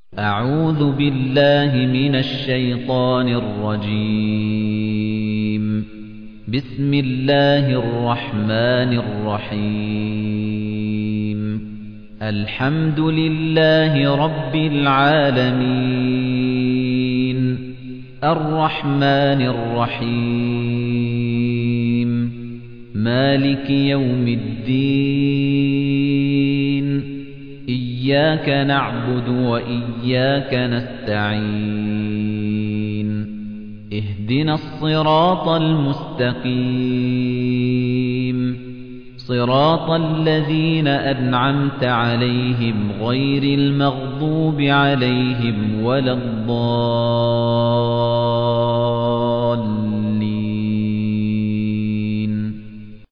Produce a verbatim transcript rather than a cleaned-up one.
أعوذ بالله من الشيطان الرجيم بسم الله الرحمن الرحيم الحمد لله رب العالمين الرحمن الرحيم مالك يوم الدين إياك نعبد وإياك نستعين اهدنا الصراط المستقيم صراط الذين أنعمت عليهم غير المغضوب عليهم ولا الضالين